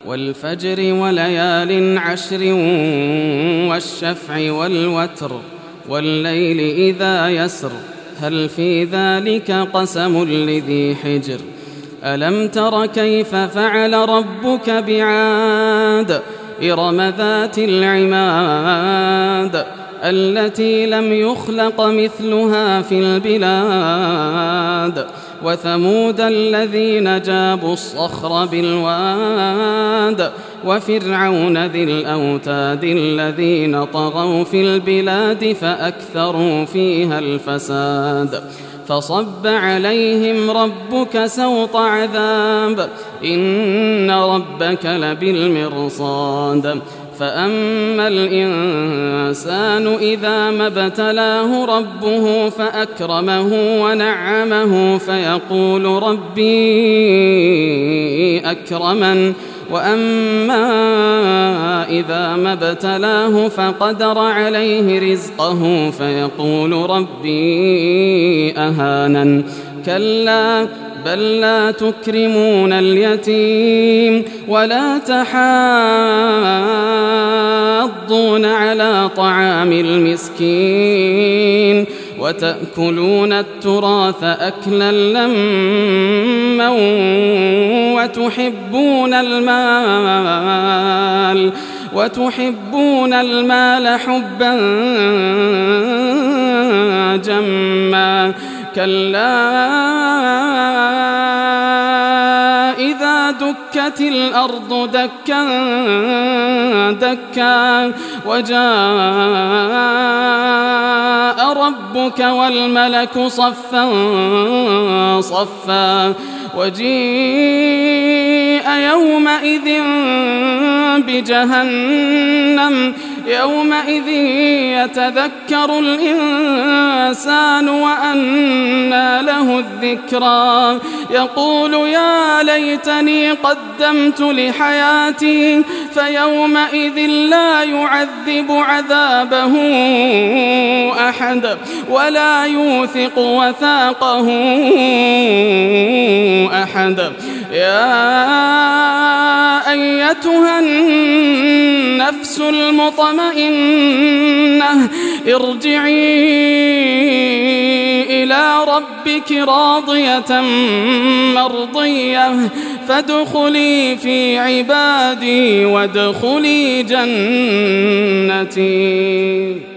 والفجر وليال عشر والشفع والوتر والليل إذا يسر هل في ذلك قسم لذي حجر ألم تر كيف فعل ربك بعاد إرم ذات العماد التي لم يخلق مثلها في البلاد وثمود الذين جابوا الصخر بالواد وفرعون ذي الأوتاد الذين طغوا في البلاد فأكثروا فيها الفساد فصب عليهم ربك سوط عذاب إن ربك لبالمرصاد فأما الإنسان إذا ما ابتلاه ربه فأكرمه ونعمه فيقول ربي أكرمن وأما إذا ما ابتلاه فقدر عليه رزقه فيقول ربي أهانن كلا بل لا تكرمون اليتيم ولا تحاضون على طعام المسكين وتأكلون التراث أكلا لما وتحبون المال حبا جما كلا إذا دكت الأرض دكا دكا وجاء ربك والملك صفا صفا وجيء يومئذ بجهنم يومئذ يتذكر الإنسان وأنى له الذكرى يقول يا ليتني قدمت لحياتي فيومئذ لا يعذب عذابه أحد ولا يوثق وثاقه أحد يا أيتها النفس المطمئنة ارجعي إلى ربك راضية مرضية فادخلي في عبادي وادخلي جنتي.